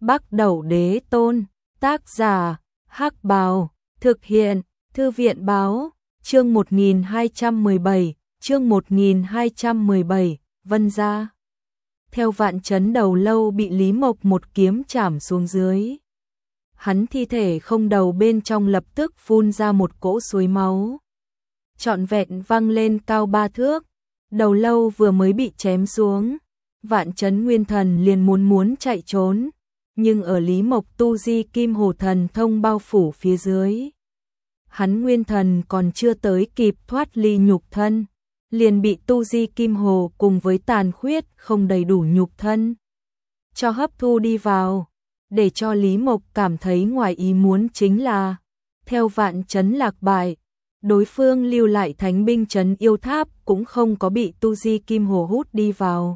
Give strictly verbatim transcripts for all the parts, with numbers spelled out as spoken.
Bắc Đẩu Đế Tôn, tác giả, Hắc Bào, thực hiện, Thư viện Báo, chương một nghìn hai trăm mười bảy, chương một nghìn hai trăm mười bảy, Vân gia. Theo Vạn Chấn đầu lâu bị Lý Mộc một kiếm chảm xuống dưới. Hắn thi thể không đầu bên trong lập tức phun ra một cỗ suối máu. Trọn vẹn văng lên cao ba thước, đầu lâu vừa mới bị chém xuống. Vạn Chấn nguyên thần liền muốn muốn chạy trốn, nhưng ở Lý Mộc tu di kim hồ thần thông bao phủ phía dưới. Hắn nguyên thần còn chưa tới kịp thoát ly nhục thân, liền bị tu di kim hồ cùng với tàn khuyết không đầy đủ nhục thân cho hấp thu đi vào. Để cho Lý Mộc cảm thấy ngoài ý muốn chính là, theo Vạn Chấn lạc bại, đối phương lưu lại thánh binh trấn yêu tháp cũng không có bị tu di kim hồ hút đi vào.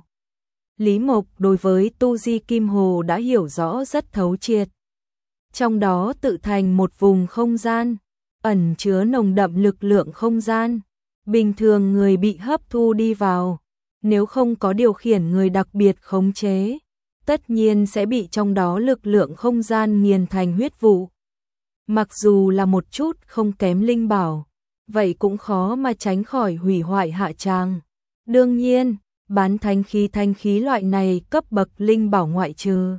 Lý Mộc đối với tu di kim hồ đã hiểu rõ rất thấu triệt. Trong đó tự thành một vùng không gian, ẩn chứa nồng đậm lực lượng không gian. Bình thường người bị hấp thu đi vào, nếu không có điều khiển người đặc biệt khống chế, tất nhiên sẽ bị trong đó lực lượng không gian nghiền thành huyết vụ. Mặc dù là một chút không kém linh bảo, vậy cũng khó mà tránh khỏi hủy hoại hạ tràng. Đương nhiên, bán thánh khí thanh khí loại này cấp bậc linh bảo ngoại trừ.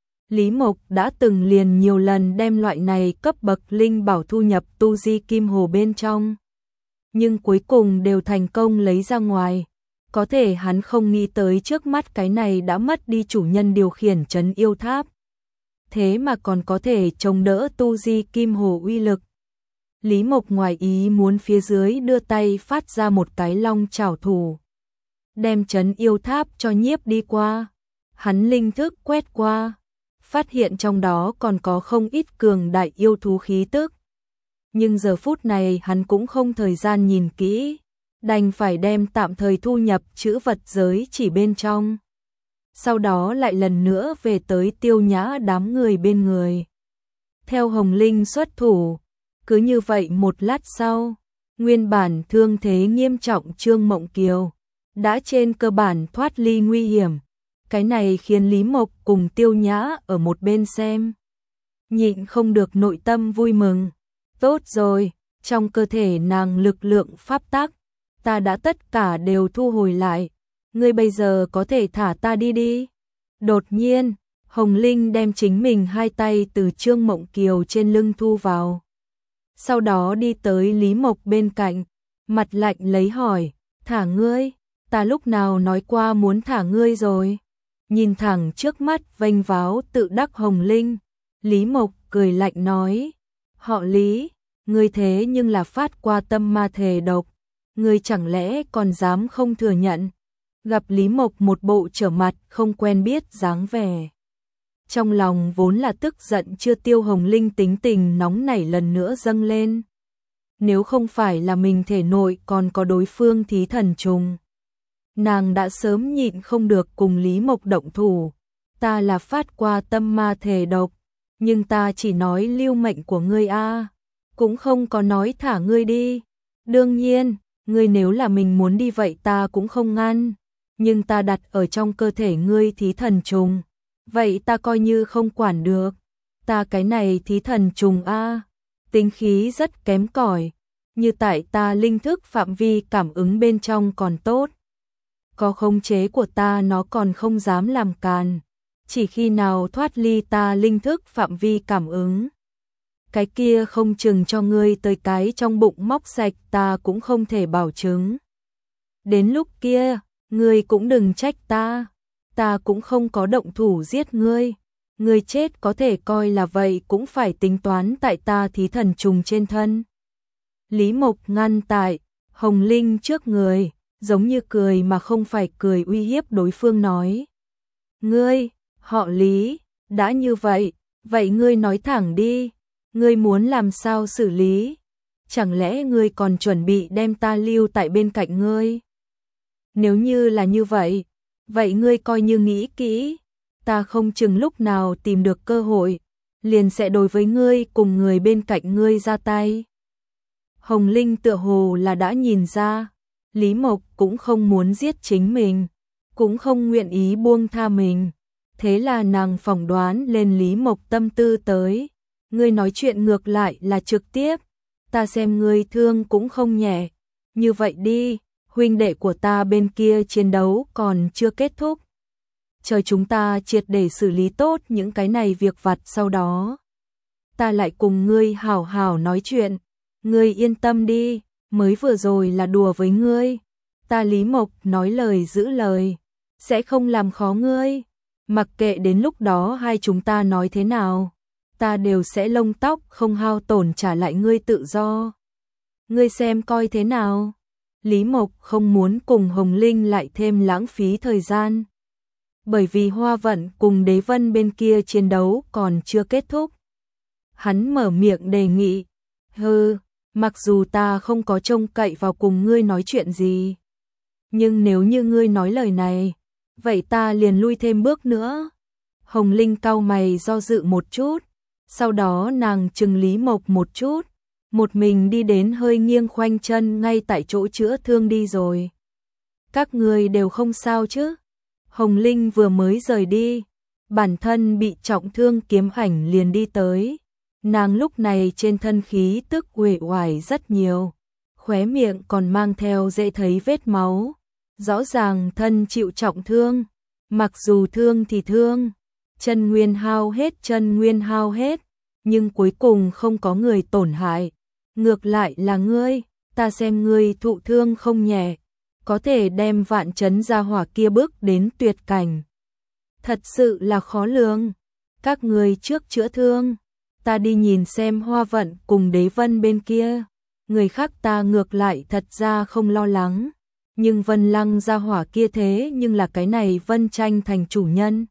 Lý Mộc đã từng liền nhiều lần đem loại này cấp bậc linh bảo thu nhập tu di kim hồ bên trong, nhưng cuối cùng đều thành công lấy ra ngoài. Có thể hắn không nghĩ tới trước mắt cái này đã mất đi chủ nhân điều khiển trấn yêu tháp, thế mà còn có thể chống đỡ tu di kim hồ uy lực. Lý Mộc ngoài ý muốn phía dưới đưa tay phát ra một cái long chảo thủ, đem trấn yêu tháp cho nhiếp đi qua. Hắn linh thức quét qua, phát hiện trong đó còn có không ít cường đại yêu thú khí tức. Nhưng giờ phút này hắn cũng không thời gian nhìn kỹ, đành phải đem tạm thời thu nhập chữ vật giới chỉ bên trong. Sau đó lại lần nữa về tới Tiêu Nhã đám người bên người. Theo Hồng Linh xuất thủ, cứ như vậy một lát sau, nguyên bản thương thế nghiêm trọng Trương Mộng Kiều đã trên cơ bản thoát ly nguy hiểm. Cái này khiến Lý Mộc cùng Tiêu Nhã ở một bên xem, nhịn không được nội tâm vui mừng. Tốt rồi, trong cơ thể nàng lực lượng pháp tắc, ta đã tất cả đều thu hồi lại, ngươi bây giờ có thể thả ta đi đi. Đột nhiên, Hồng Linh đem chính mình hai tay từ Trương Mộng Kiều trên lưng thu vào. Sau đó đi tới Lý Mộc bên cạnh, mặt lạnh lấy hỏi, thả ngươi, ta lúc nào nói qua muốn thả ngươi rồi. Nhìn thẳng trước mắt vênh váo tự đắc Hồng Linh, Lý Mộc cười lạnh nói, họ Lý, ngươi thế nhưng là phát qua tâm ma thể độc, ngươi chẳng lẽ còn dám không thừa nhận. Gặp Lý Mộc một bộ trở mặt không quen biết dáng vẻ, trong lòng vốn là tức giận chưa tiêu Hồng Linh tính tình nóng nảy lần nữa dâng lên. Nếu không phải là mình thể nội còn có đối phương thí thần trùng, nàng đã sớm nhịn không được cùng Lý Mộc động thủ. Ta là phát qua tâm ma thể độc, nhưng ta chỉ nói lưu mệnh của ngươi a, cũng không có nói thả ngươi đi. Đương nhiên, ngươi nếu là mình muốn đi vậy ta cũng không ngăn, nhưng ta đặt ở trong cơ thể ngươi thí thần trùng, vậy ta coi như không quản được. Ta cái này thí thần trùng a, tính khí rất kém cỏi, như tại ta linh thức phạm vi cảm ứng bên trong còn tốt, có khống chế của ta nó còn không dám làm càn, chỉ khi nào thoát ly ta linh thức phạm vi cảm ứng, cái kia không chừng cho ngươi tới cái trong bụng móc sạch ta cũng không thể bảo chứng. Đến lúc kia, ngươi cũng đừng trách ta, ta cũng không có động thủ giết ngươi, ngươi chết có thể coi là vậy cũng phải tính toán tại ta thí thần trùng trên thân. Lý Mộc ngăn tại Hồng Linh trước người, giống như cười mà không phải cười uy hiếp đối phương nói, ngươi, họ Lý, đã như vậy, vậy ngươi nói thẳng đi, ngươi muốn làm sao xử lý? Chẳng lẽ ngươi còn chuẩn bị đem ta lưu tại bên cạnh ngươi? Nếu như là như vậy, vậy ngươi coi như nghĩ kỹ, ta không chừng lúc nào tìm được cơ hội, liền sẽ đối với ngươi cùng người bên cạnh ngươi ra tay. Hồng Linh tựa hồ là đã nhìn ra, Lý Mộc cũng không muốn giết chính mình, cũng không nguyện ý buông tha mình, Thế là nàng phỏng đoán lên Lý Mộc tâm tư tới. Ngươi nói chuyện ngược lại là trực tiếp, ta xem ngươi thương cũng không nhẹ. Như vậy đi, huynh đệ của ta bên kia chiến đấu còn chưa kết thúc. Chờ chúng ta triệt để xử lý tốt những cái này việc vặt sau đó. Ta lại cùng ngươi hảo hảo nói chuyện. Ngươi yên tâm đi, mới vừa rồi là đùa với ngươi. Ta Lý Mộc nói lời giữ lời, sẽ không làm khó ngươi. Mặc kệ đến lúc đó hai chúng ta nói thế nào, ta đều sẽ lông tóc không hao tổn trả lại ngươi tự do. Ngươi xem coi thế nào. Lý Mộc không muốn cùng Hồng Linh lại thêm lãng phí thời gian. Bởi vì Hoa Vận cùng Đế Vân bên kia chiến đấu còn chưa kết thúc. Hắn mở miệng đề nghị. Hừ, mặc dù ta không có trông cậy vào cùng ngươi nói chuyện gì, nhưng nếu như ngươi nói lời này, vậy ta liền lui thêm bước nữa. Hồng Linh cau mày do dự một chút, sau đó nàng trừng Lý Mộc một chút, một mình đi đến hơi nghiêng khoanh chân ngay tại chỗ chữa thương đi rồi. Các ngươi đều không sao chứ? Hồng Linh vừa mới rời đi, bản thân bị trọng thương Kiếm Ảnh liền đi tới. Nàng lúc này trên thân khí tức uể oải rất nhiều, khóe miệng còn mang theo dễ thấy vết máu. Rõ ràng thân chịu trọng thương, mặc dù thương thì thương, chân nguyên hao hết chân nguyên hao hết, nhưng cuối cùng không có người tổn hại. Ngược lại là ngươi, ta xem ngươi thụ thương không nhẹ, có thể đem Vạn Chấn gia hỏa kia bước đến tuyệt cảnh. Thật sự là khó lường. Các ngươi trước chữa thương, ta đi nhìn xem Hoa Vận cùng Đế Vân bên kia. Người khác ta ngược lại thật ra không lo lắng, nhưng Vân Lăng gia hỏa kia thế nhưng là cái này Vân Tranh thành chủ nhân.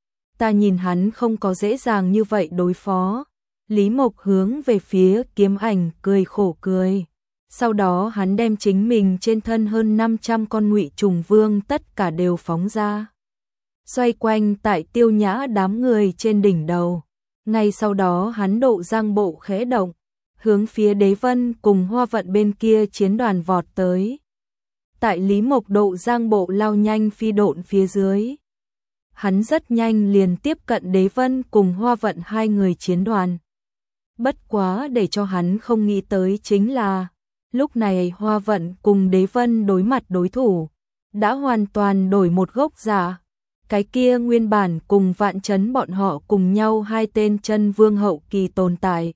Ta nhìn hắn không có dễ dàng như vậy đối phó. Lý Mộc hướng về phía Kiếm Ảnh cười khổ cười. Sau đó hắn đem chính mình trên thân hơn năm trăm con ngụy trùng vương tất cả đều phóng ra, xoay quanh tại Tiêu Nhã đám người trên đỉnh đầu. Ngay sau đó hắn độ giang bộ khẽ động, hướng phía Đế Vân cùng Hoa Vận bên kia chiến đoàn vọt tới. Tại Lý Mộc độ giang bộ lao nhanh phi độn phía dưới, hắn rất nhanh liền tiếp cận Đế Vân cùng Hoa Vận hai người chiến đoàn. Bất quá để cho hắn không nghĩ tới chính là, lúc này Hoa Vận cùng Đế Vân đối mặt đối thủ, đã hoàn toàn đổi một gốc giả. Cái kia nguyên bản cùng Vạn Chấn bọn họ cùng nhau hai tên chân vương hậu kỳ tồn tại,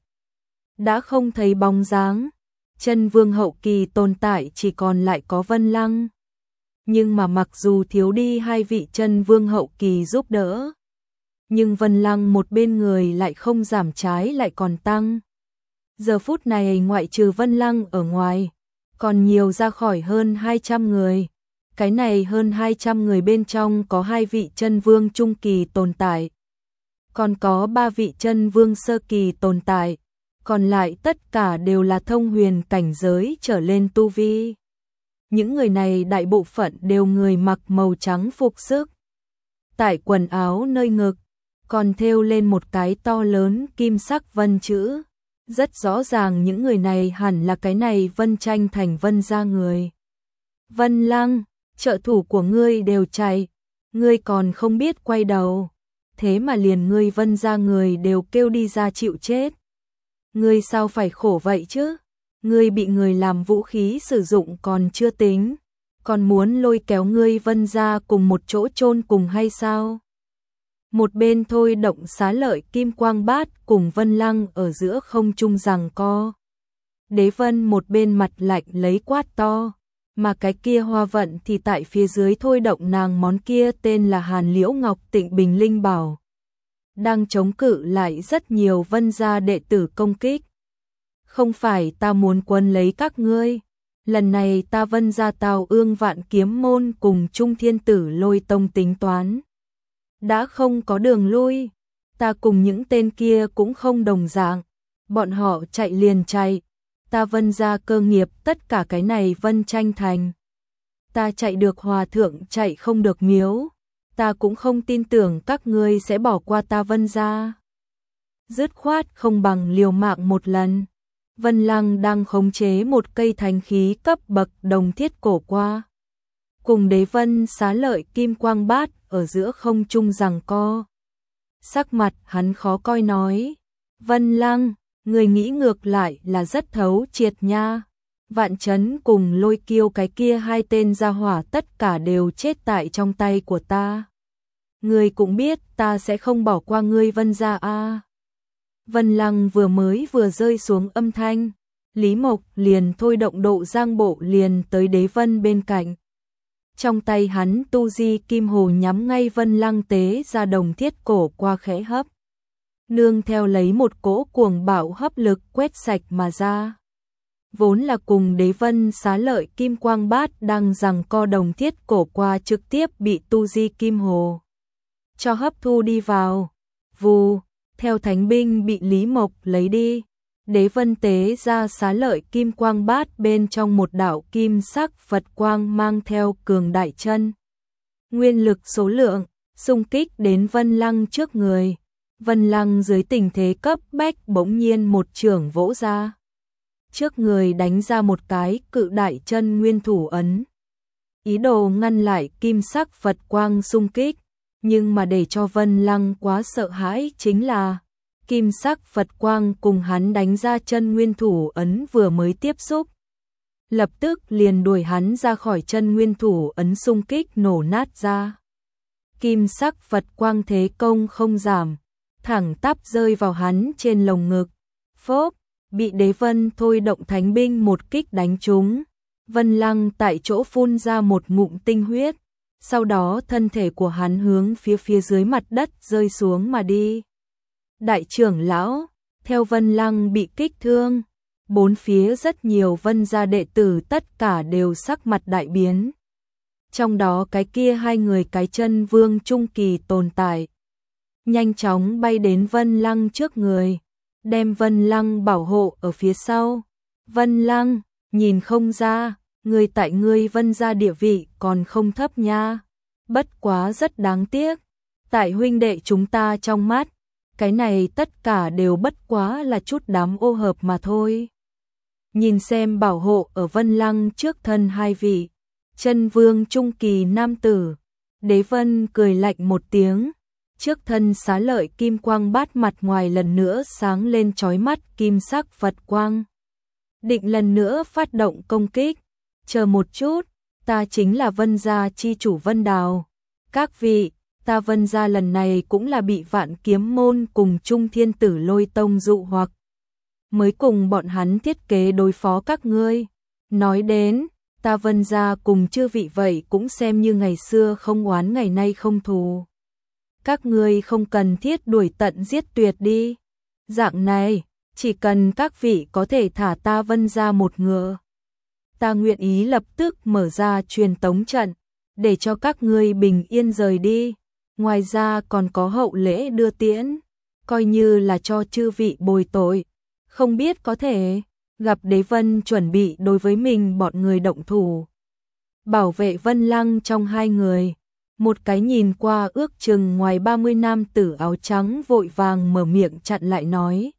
đã không thấy bóng dáng. Chân vương hậu kỳ tồn tại chỉ còn lại có Vân Lăng. Nhưng mà mặc dù thiếu đi hai vị chân vương hậu kỳ giúp đỡ, nhưng Vân Lăng một bên người lại không giảm, trái lại còn tăng. Giờ phút này ngoại trừ Vân Lăng ở ngoài, còn nhiều ra khỏi hơn hai trăm người. Cái này hơn hai trăm người bên trong có hai vị chân vương trung kỳ tồn tại, còn có ba vị chân vương sơ kỳ tồn tại, còn lại tất cả đều là thông huyền cảnh giới trở lên tu vi. Những người này đại bộ phận đều người mặc màu trắng phục sức. Tại quần áo nơi ngực còn thêu lên một cái to lớn kim sắc vân chữ. Rất rõ ràng những người này hẳn là cái này Vân Tranh thành Vân gia người. Vân Lăng, trợ thủ của ngươi đều chạy, ngươi còn không biết quay đầu, thế mà liền ngươi Vân gia người đều kêu đi ra chịu chết. Ngươi sao phải khổ vậy chứ? Ngươi bị người làm vũ khí sử dụng còn chưa tính, còn muốn lôi kéo ngươi Vân gia cùng một chỗ chôn cùng hay sao? Một bên thôi động xá lợi kim quang bát cùng Vân Lăng ở giữa không trung giằng co. Đế Vân một bên mặt lạnh lấy quát to, mà cái kia Hoa Vận thì tại phía dưới thôi động nàng món kia tên là Hàn Liễu Ngọc Tịnh Bình Linh Bảo, đang chống cự lại rất nhiều Vân gia đệ tử công kích. Không phải ta muốn quấn lấy các ngươi, lần này ta Vân gia Tào Ương Vạn Kiếm môn cùng Trung Thiên Tử Lôi tông tính toán, đã không có đường lui. Ta cùng những tên kia cũng không đồng dạng, bọn họ chạy liền chạy, ta Vân gia cơ nghiệp tất cả cái này Vân Tranh thành. Ta chạy được hòa thượng chạy không được miếu, ta cũng không tin tưởng các ngươi sẽ bỏ qua ta Vân gia. Dứt khoát không bằng liều mạng một lần. Vân Lăng đang khống chế một cây thánh khí cấp bậc đồng thiết cổ qua, cùng Đế Vân xá lợi kim quang bát ở giữa không trung giằng co. Sắc mặt hắn khó coi nói, Vân Lăng, người nghĩ ngược lại là rất thấu triệt nha. Vạn Chấn cùng Lôi Kiêu cái kia hai tên gia hỏa tất cả đều chết tại trong tay của ta. Ngươi cũng biết ta sẽ không bỏ qua ngươi Vân gia a. Vân Lăng vừa mới vừa rơi xuống âm thanh, Lý Mộc liền thôi động độ giang bộ liền tới Đế Vân bên cạnh. Trong tay hắn tu di kim hồ nhắm ngay Vân Lăng tế ra đồng thiết cổ qua khẽ hấp. Nương theo lấy một cỗ cuồng bạo hấp lực quét sạch mà ra. Vốn là cùng Đế Vân xá lợi kim quang bát đang giằng co đồng thiết cổ qua trực tiếp bị tu di kim hồ cho hấp thu đi vào. Vù, theo thánh binh bị Lý Mộc lấy đi. Đế Vân tế ra xá lợi kim quang bát bên trong một đạo kim sắc Phật quang mang theo cường đại chân. Nguyên lực số lượng, xung kích đến Vân Lăng trước người. Vân Lăng dưới tình thế cấp bách bỗng nhiên một chưởng vỗ ra. Trước người đánh ra một cái cự đại chân nguyên thủ ấn. Ý đồ ngăn lại kim sắc Phật quang xung kích. Nhưng mà để cho Vân Lăng quá sợ hãi chính là kim sắc Phật quang cùng hắn đánh ra chân nguyên thủ ấn vừa mới tiếp xúc. Lập tức liền đuổi hắn ra khỏi chân nguyên thủ ấn xung kích nổ nát ra. Kim sắc Phật quang thế công không giảm, thẳng tắp rơi vào hắn trên lồng ngực. Phốp, bị Đế Vân thôi động thánh binh một kích đánh trúng. Vân Lăng tại chỗ phun ra một ngụm tinh huyết. Sau đó thân thể của hắn hướng phía phía dưới mặt đất rơi xuống mà đi. Đại trưởng lão, theo Vân Lăng bị kích thương, bốn phía rất nhiều Vân gia đệ tử tất cả đều sắc mặt đại biến. Trong đó cái kia hai người cái chân vương trung kỳ tồn tại. Nhanh chóng bay đến Vân Lăng trước người, đem Vân Lăng bảo hộ ở phía sau. Vân Lăng, nhìn không ra, người tại ngươi Vân gia địa vị còn không thấp nha. Bất quá rất đáng tiếc, tại huynh đệ chúng ta trong mắt, cái này tất cả đều bất quá là chút đám ô hợp mà thôi. Nhìn xem bảo hộ ở Vân Lăng trước thân hai vị, chân vương trung kỳ nam tử, Đế Vân cười lạnh một tiếng, trước thân xá lợi kim quang bát mặt ngoài lần nữa sáng lên chói mắt kim sắc Phật quang. Định lần nữa phát động công kích, chờ một chút, ta chính là Vân gia chi chủ Vân Đào. Các vị, ta Vân gia lần này cũng là bị Vạn Kiếm môn cùng Trung Thiên Tử Lôi tông dụ hoặc, mới cùng bọn hắn thiết kế đối phó các ngươi. Nói đến, ta Vân gia cùng chư vị vậy cũng xem như ngày xưa không oán ngày nay không thù. Các ngươi không cần thiết đuổi tận giết tuyệt đi. Dạng này, chỉ cần các vị có thể thả ta Vân gia một ngựa, ta nguyện ý lập tức mở ra truyền tống trận, để cho các ngươi bình yên rời đi. Ngoài ra còn có hậu lễ đưa tiễn, coi như là cho chư vị bồi tội. Không biết có thể gặp Đế Vân chuẩn bị đối với mình bọn người động thủ. Bảo vệ Vân Lăng trong hai người, một cái nhìn qua ước chừng ngoài ba mươi nam tử áo trắng vội vàng mở miệng chặn lại nói.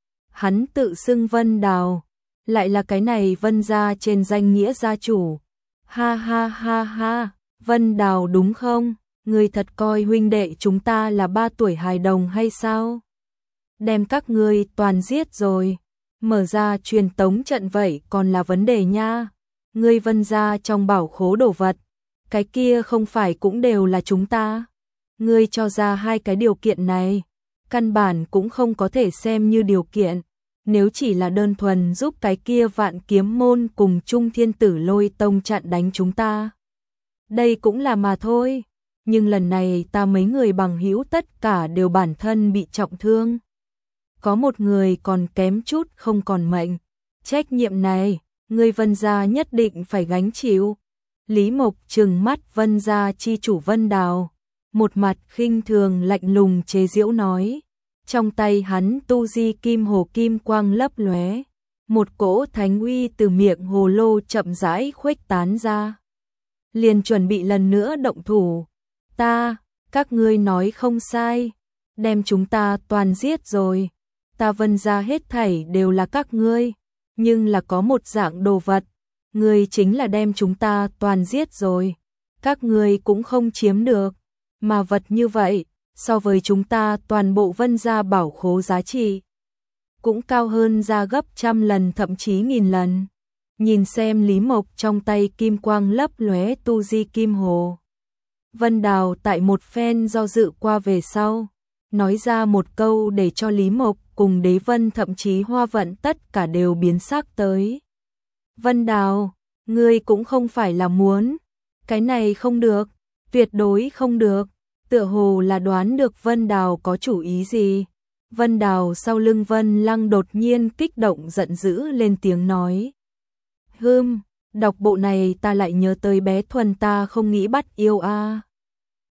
Hắn tự xưng Vân Đào, lại là cái này Vân gia trên danh nghĩa gia chủ. Ha ha ha ha, Vân Đào đúng không? Ngươi thật coi huynh đệ chúng ta là ba tuổi hài đồng hay sao? Đem các ngươi toàn giết rồi, mở ra truyền tống trận vậy còn là vấn đề nha. Ngươi Vân gia trong bảo khố đồ vật, cái kia không phải cũng đều là chúng ta. Ngươi cho ra hai cái điều kiện này, căn bản cũng không có thể xem như điều kiện. Nếu chỉ là đơn thuần giúp cái kia Vạn Kiếm môn cùng Trung Thiên Tử Lôi tông chặn đánh chúng ta, đây cũng là mà thôi. Nhưng lần này ta mấy người bằng hữu tất cả đều bản thân bị trọng thương. Có một người còn kém chút không còn mệnh. Trách nhiệm này, người Vân gia nhất định phải gánh chịu. Lý Mộc trừng mắt Vân gia chi chủ Vân Đào, một mặt khinh thường lạnh lùng chế giễu nói. Trong tay hắn tu di kim hồ kim quang lấp lóe, một cỗ thánh uy từ miệng hồ lô chậm rãi khuếch tán ra. Liền chuẩn bị lần nữa động thủ. Ta, các ngươi nói không sai, đem chúng ta toàn giết rồi. Ta Vân gia hết thảy đều là các ngươi, nhưng là có một dạng đồ vật, ngươi chính là đem chúng ta toàn giết rồi. Các ngươi cũng không chiếm được, mà vật như vậy, so với chúng ta toàn bộ Vân gia bảo khố giá trị cũng cao hơn ra gấp trăm lần thậm chí nghìn lần. Nhìn xem Lý Mộc trong tay kim quang lấp lóe tu di kim hồ. Vân Đào tại một phen do dự qua về sau, nói ra một câu để cho Lý Mộc cùng Đế Vân thậm chí Hoa Vận tất cả đều biến sắc tới. Vân Đào, ngươi cũng không phải là muốn, cái này không được, tuyệt đối không được, tựa hồ là đoán được Vân Đào có chủ ý gì. Vân Đào sau lưng Vân Lăng đột nhiên kích động giận dữ lên tiếng nói. Hừm, đọc bộ này ta lại nhớ tới bé Thuần ta không nghĩ bắt yêu a.